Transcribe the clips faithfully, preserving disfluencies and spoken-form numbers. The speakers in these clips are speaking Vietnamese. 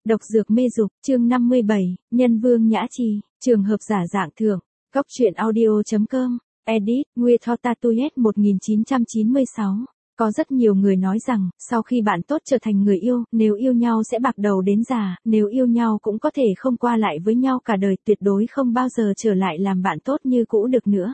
Độc dược mê dục, chương năm mươi bảy, Nhân Vương Nhã Trì, trường hợp giả dạng thượng. Cóc truyện audio chấm com, edit, Nguê Tho Tatuyet một nghìn chín trăm chín mươi sáu. Có rất nhiều người nói rằng, sau khi bạn tốt trở thành người yêu, nếu yêu nhau sẽ bạc đầu đến già, nếu yêu nhau cũng có thể không qua lại với nhau cả đời, tuyệt đối không bao giờ trở lại làm bạn tốt như cũ được nữa.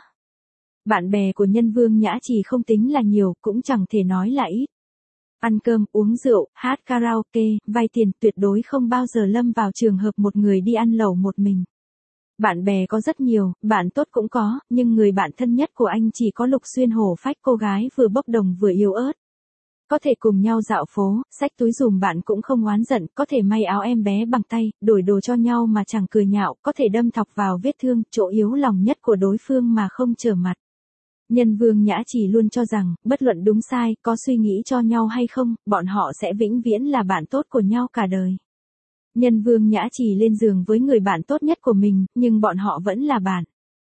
Bạn bè của Nhân Vương Nhã Trì không tính là nhiều, cũng chẳng thể nói là ít. Ăn cơm, uống rượu, hát karaoke, vay tiền, tuyệt đối không bao giờ lâm vào trường hợp một người đi ăn lẩu một mình. Bạn bè có rất nhiều, bạn tốt cũng có, nhưng người bạn thân nhất của anh chỉ có Lục Xuyên hổ phách, cô gái vừa bốc đồng vừa yếu ớt. Có thể cùng nhau dạo phố, xách túi dùm bạn cũng không oán giận, có thể may áo em bé bằng tay, đổi đồ cho nhau mà chẳng cười nhạo, có thể đâm thọc vào vết thương, chỗ yếu lòng nhất của đối phương mà không trở mặt. Nhân Vương Nhã Trì luôn cho rằng, bất luận đúng sai, có suy nghĩ cho nhau hay không, bọn họ sẽ vĩnh viễn là bạn tốt của nhau cả đời. Nhân Vương Nhã Trì lên giường với người bạn tốt nhất của mình, nhưng bọn họ vẫn là bạn.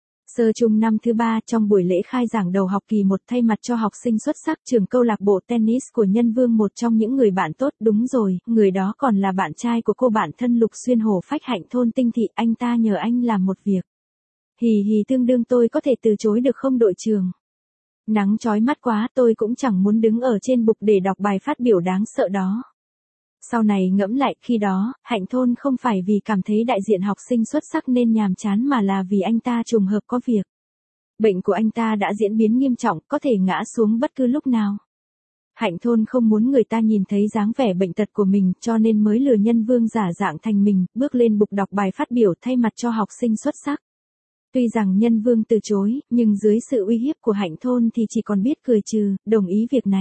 Sơ trung năm thứ ba, trong buổi lễ khai giảng đầu học kỳ một, thay mặt cho học sinh xuất sắc trường câu lạc bộ tennis của Nhân Vương, một trong những người bạn tốt, đúng rồi, người đó còn là bạn trai của cô bạn thân Lục Xuyên hổ phách Hạnh thôn Tinh Thị, anh ta nhờ anh làm một việc. Hì hì, tương đương tôi có thể từ chối được không đội trưởng? Nắng chói mắt quá, tôi cũng chẳng muốn đứng ở trên bục để đọc bài phát biểu đáng sợ đó. Sau này ngẫm lại, khi đó, Hạnh thôn không phải vì cảm thấy đại diện học sinh xuất sắc nên nhàm chán mà là vì anh ta trùng hợp có việc. Bệnh của anh ta đã diễn biến nghiêm trọng, có thể ngã xuống bất cứ lúc nào. Hạnh thôn không muốn người ta nhìn thấy dáng vẻ bệnh tật của mình, cho nên mới lừa Nhân Vương giả dạng thành mình, bước lên bục đọc bài phát biểu thay mặt cho học sinh xuất sắc. Tuy rằng Nhân Vương từ chối, nhưng dưới sự uy hiếp của Hạnh thôn thì chỉ còn biết cười trừ, đồng ý việc này.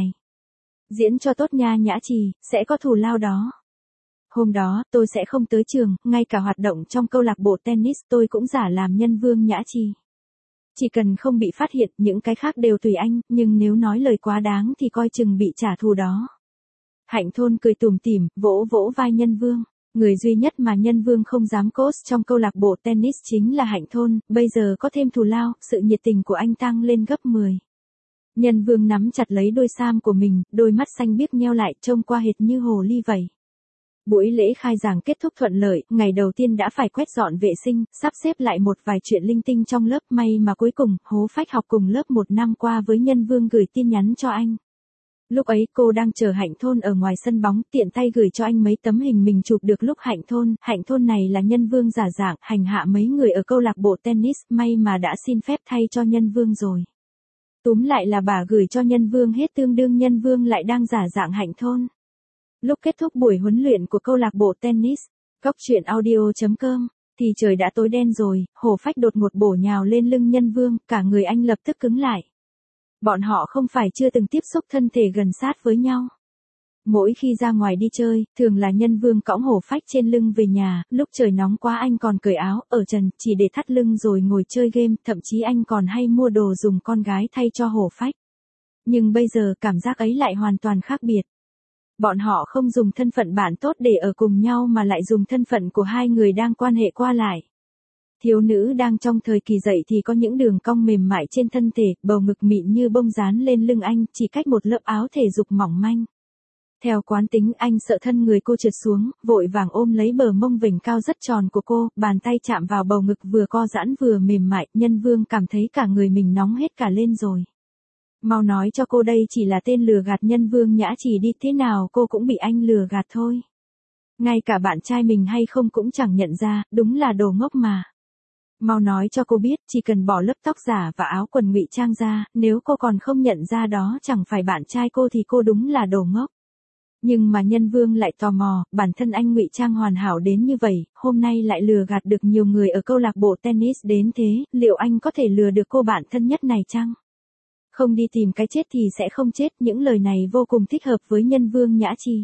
Diễn cho tốt nha Nhã Trì, sẽ có thù lao đó. Hôm đó, tôi sẽ không tới trường, ngay cả hoạt động trong câu lạc bộ tennis tôi cũng giả làm Nhân Vương Nhã Trì. Chỉ cần không bị phát hiện, những cái khác đều tùy anh, nhưng nếu nói lời quá đáng thì coi chừng bị trả thù đó. Hạnh thôn cười tủm tỉm, vỗ vỗ vai Nhân Vương. Người duy nhất mà Nhân Vương không dám coach trong câu lạc bộ tennis chính là Hạnh thôn, bây giờ có thêm thù lao, sự nhiệt tình của anh tăng lên gấp mười. Nhân Vương nắm chặt lấy đôi sam của mình, đôi mắt xanh biếc nheo lại, trông qua hệt như hồ ly vậy. Buổi lễ khai giảng kết thúc thuận lợi, ngày đầu tiên đã phải quét dọn vệ sinh, sắp xếp lại một vài chuyện linh tinh trong lớp, may mà cuối cùng, Hố Phách học cùng lớp một năm qua với Nhân Vương gửi tin nhắn cho anh. Lúc ấy cô đang chờ Hạnh thôn ở ngoài sân bóng, tiện tay gửi cho anh mấy tấm hình mình chụp được lúc Hạnh thôn, Hạnh thôn này là Nhân Vương giả dạng, hành hạ mấy người ở câu lạc bộ tennis, may mà đã xin phép thay cho Nhân Vương rồi. Túm lại là bà gửi cho Nhân Vương hết, tương đương Nhân Vương lại đang giả dạng Hạnh thôn. Lúc kết thúc buổi huấn luyện của câu lạc bộ tennis, cóc truyện audio chấm com, thì trời đã tối đen rồi, hổ phách đột ngột bổ nhào lên lưng Nhân Vương, cả người anh lập tức cứng lại. Bọn họ không phải chưa từng tiếp xúc thân thể gần sát với nhau. Mỗi khi ra ngoài đi chơi, thường là Nhân Vương cõng hổ phách trên lưng về nhà, lúc trời nóng quá anh còn cởi áo, ở trần, chỉ để thắt lưng rồi ngồi chơi game, thậm chí anh còn hay mua đồ dùng con gái thay cho hổ phách. Nhưng bây giờ cảm giác ấy lại hoàn toàn khác biệt. Bọn họ không dùng thân phận bạn tốt để ở cùng nhau mà lại dùng thân phận của hai người đang quan hệ qua lại. Thiếu nữ đang trong thời kỳ dậy thì có những đường cong mềm mại trên thân thể, bầu ngực mịn như bông dán lên lưng anh, chỉ cách một lớp áo thể dục mỏng manh. Theo quán tính anh sợ thân người cô trượt xuống, vội vàng ôm lấy bờ mông vểnh cao rất tròn của cô, bàn tay chạm vào bầu ngực vừa co giãn vừa mềm mại, Nhân Vương cảm thấy cả người mình nóng hết cả lên rồi. Mau nói cho cô đây chỉ là tên lừa gạt Nhân Vương Nhã Trì đi, thế nào cô cũng bị anh lừa gạt thôi. Ngay cả bạn trai mình hay không cũng chẳng nhận ra, đúng là đồ ngốc mà. Mau nói cho cô biết, chỉ cần bỏ lớp tóc giả và áo quần ngụy trang ra, nếu cô còn không nhận ra đó chẳng phải bạn trai cô thì cô đúng là đồ ngốc. Nhưng mà Nhân Vương lại tò mò, bản thân anh ngụy trang hoàn hảo đến như vậy, hôm nay lại lừa gạt được nhiều người ở câu lạc bộ tennis đến thế, liệu anh có thể lừa được cô bạn thân nhất này chăng? Không đi tìm cái chết thì sẽ không chết, những lời này vô cùng thích hợp với Nhân Vương Nhã Trì.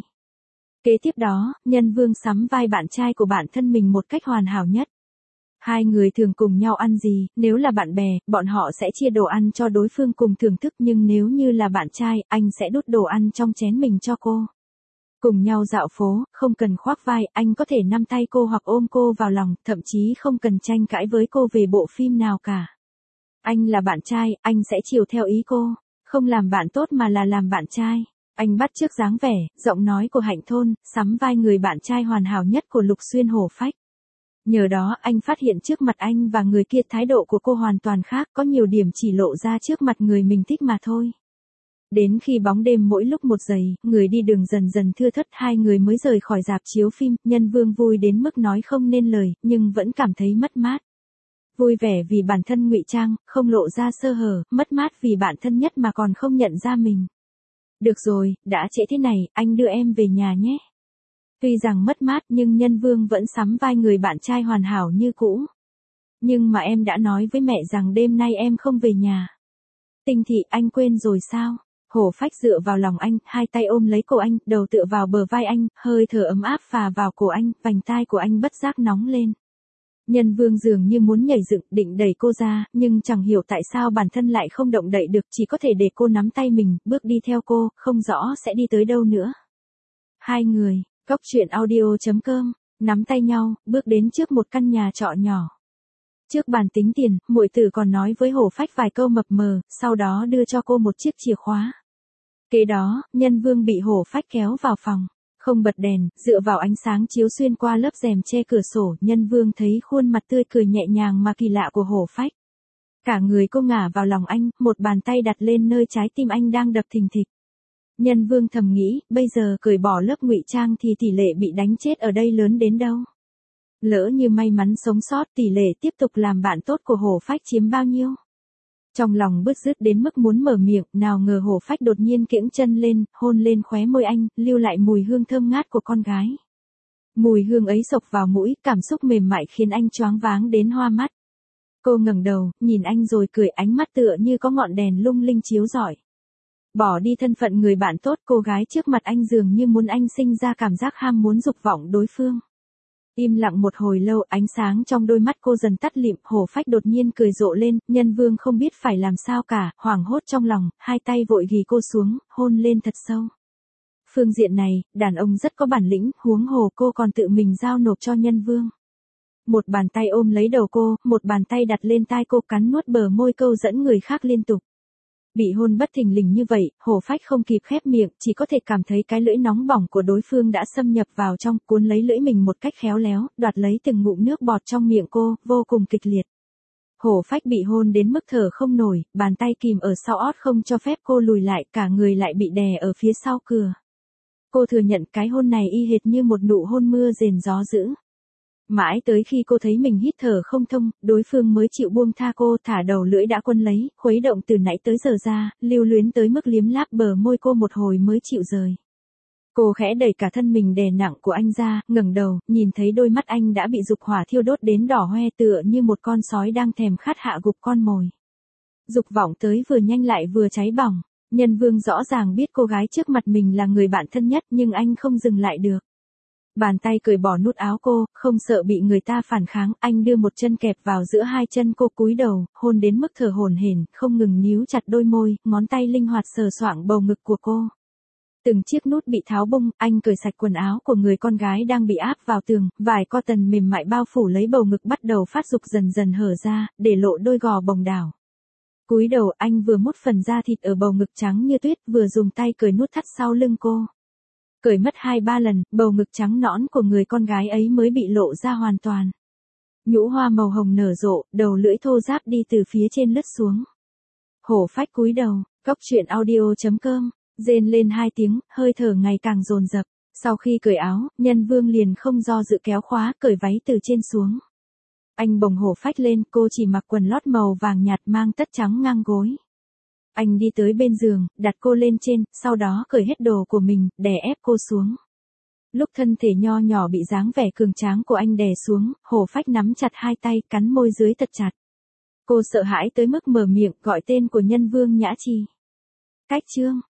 Kế tiếp đó, Nhân Vương sắm vai bạn trai của bản thân mình một cách hoàn hảo nhất. Hai người thường cùng nhau ăn gì, nếu là bạn bè, bọn họ sẽ chia đồ ăn cho đối phương cùng thưởng thức, nhưng nếu như là bạn trai, anh sẽ đút đồ ăn trong chén mình cho cô. Cùng nhau dạo phố, không cần khoác vai, anh có thể nắm tay cô hoặc ôm cô vào lòng, thậm chí không cần tranh cãi với cô về bộ phim nào cả. Anh là bạn trai, anh sẽ chiều theo ý cô, không làm bạn tốt mà là làm bạn trai. Anh bắt chước dáng vẻ, giọng nói của Hạnh Thôn, sắm vai người bạn trai hoàn hảo nhất của Lục Xuyên Hổ Phách. Nhờ đó anh phát hiện trước mặt anh và người kia thái độ của cô hoàn toàn khác, có nhiều điểm chỉ lộ ra trước mặt người mình thích mà thôi. Đến khi bóng đêm mỗi lúc một giây, người đi đường dần dần thưa thớt, hai người mới rời khỏi rạp chiếu phim. Nhân Vương vui đến mức nói không nên lời, nhưng vẫn cảm thấy mất mát. Vui vẻ vì bản thân ngụy trang, không lộ ra sơ hở, mất mát vì bạn thân nhất mà còn không nhận ra mình. Được rồi, đã trễ thế này, anh đưa em về nhà nhé. Tuy rằng mất mát nhưng Nhân Vương vẫn sắm vai người bạn trai hoàn hảo như cũ. Nhưng mà em đã nói với mẹ rằng đêm nay em không về nhà. Tinh Thị, anh quên rồi sao? Hổ Phách dựa vào lòng anh, hai tay ôm lấy cổ anh, đầu tựa vào bờ vai anh, hơi thở ấm áp phà vào cổ anh, vành tai của anh bất giác nóng lên. Nhân Vương dường như muốn nhảy dựng, định đẩy cô ra, nhưng chẳng hiểu tại sao bản thân lại không động đậy được, chỉ có thể để cô nắm tay mình, bước đi theo cô, không rõ sẽ đi tới đâu nữa. Hai người, Cốc truyện audio chấm com, nắm tay nhau, bước đến trước một căn nhà trọ nhỏ. Trước bàn tính tiền, muội tử còn nói với Hổ Phách vài câu mập mờ, sau đó đưa cho cô một chiếc chìa khóa. Kế đó, Nhân Vương bị Hổ Phách kéo vào phòng. Không bật đèn, dựa vào ánh sáng chiếu xuyên qua lớp rèm che cửa sổ, Nhân Vương thấy khuôn mặt tươi cười nhẹ nhàng mà kỳ lạ của Hổ Phách. Cả người cô ngả vào lòng anh, một bàn tay đặt lên nơi trái tim anh đang đập thình thịch. Nhân Vương thầm nghĩ, bây giờ cởi bỏ lớp ngụy trang thì tỷ lệ bị đánh chết ở đây lớn đến đâu. Lỡ như may mắn sống sót, tỷ lệ tiếp tục làm bạn tốt của Hổ Phách chiếm bao nhiêu. Trong lòng bứt rứt đến mức muốn mở miệng, nào ngờ Hổ Phách đột nhiên kiễng chân lên, hôn lên khóe môi anh, lưu lại mùi hương thơm ngát của con gái. Mùi hương ấy xộc vào mũi, cảm xúc mềm mại khiến anh choáng váng đến hoa mắt. Cô ngẩng đầu, nhìn anh rồi cười, ánh mắt tựa như có ngọn đèn lung linh chiếu rọi. Bỏ đi thân phận người bạn tốt, cô gái trước mặt anh dường như muốn anh sinh ra cảm giác ham muốn dục vọng đối phương. Im lặng một hồi lâu, ánh sáng trong đôi mắt cô dần tắt lịm, Hổ Phách đột nhiên cười rộ lên, Nhân Vương không biết phải làm sao cả, hoảng hốt trong lòng, hai tay vội ghì cô xuống, hôn lên thật sâu. Phương diện này, đàn ông rất có bản lĩnh, huống hồ cô còn tự mình giao nộp cho Nhân Vương. Một bàn tay ôm lấy đầu cô, một bàn tay đặt lên tai cô, cắn nuốt bờ môi câu dẫn người khác liên tục. Bị hôn bất thình lình như vậy, Hổ Phách không kịp khép miệng, chỉ có thể cảm thấy cái lưỡi nóng bỏng của đối phương đã xâm nhập vào trong, cuốn lấy lưỡi mình một cách khéo léo, đoạt lấy từng ngụm nước bọt trong miệng cô, vô cùng kịch liệt. Hổ Phách bị hôn đến mức thở không nổi, bàn tay kìm ở sau ót không cho phép cô lùi lại, cả người lại bị đè ở phía sau cửa. Cô thừa nhận cái hôn này y hệt như một nụ hôn mưa rền gió dữ. Mãi tới khi cô thấy mình hít thở không thông, đối phương mới chịu buông tha cô, thả đầu lưỡi đã quân lấy, khuấy động từ nãy tới giờ ra, lưu luyến tới mức liếm láp bờ môi cô một hồi mới chịu rời. Cô khẽ đẩy cả thân mình đè nặng của anh ra, ngẩng đầu, nhìn thấy đôi mắt anh đã bị dục hỏa thiêu đốt đến đỏ hoe, tựa như một con sói đang thèm khát hạ gục con mồi. Dục vọng tới vừa nhanh lại vừa cháy bỏng. Nhân Vương rõ ràng biết cô gái trước mặt mình là người bạn thân nhất, nhưng anh không dừng lại được. Bàn tay cởi bỏ nút áo cô, không sợ bị người ta phản kháng, anh đưa một chân kẹp vào giữa hai chân cô, cúi đầu, hôn đến mức thở hổn hển, không ngừng níu chặt đôi môi, ngón tay linh hoạt sờ soạng bầu ngực của cô. Từng chiếc nút bị tháo bung, anh cởi sạch quần áo của người con gái đang bị áp vào tường, vải cotton mềm mại bao phủ lấy bầu ngực bắt đầu phát dục dần dần hở ra, để lộ đôi gò bồng đảo. Cúi đầu, anh vừa mút phần da thịt ở bầu ngực trắng như tuyết, vừa dùng tay cởi nút thắt sau lưng cô. Cởi mất hai ba lần, bầu ngực trắng nõn của người con gái ấy mới bị lộ ra hoàn toàn. Nhũ hoa màu hồng nở rộ, đầu lưỡi thô ráp đi từ phía trên lướt xuống. Hổ Phách cúi đầu, Cốc truyện audio chấm com, rên lên hai tiếng, hơi thở ngày càng dồn dập. Sau khi cởi áo, Nhân Vương liền không do dự kéo khóa, cởi váy từ trên xuống. Anh bồng Hổ Phách lên, cô chỉ mặc quần lót màu vàng nhạt mang tất trắng ngang gối. Anh đi tới bên giường, đặt cô lên trên, sau đó cởi hết đồ của mình, đè ép cô xuống. Lúc thân thể nho nhỏ bị dáng vẻ cường tráng của anh đè xuống, Hổ Phách nắm chặt hai tay, cắn môi dưới thật chặt. Cô sợ hãi tới mức mở miệng, gọi tên của Nhân Vương Nhã Trì. Cách chương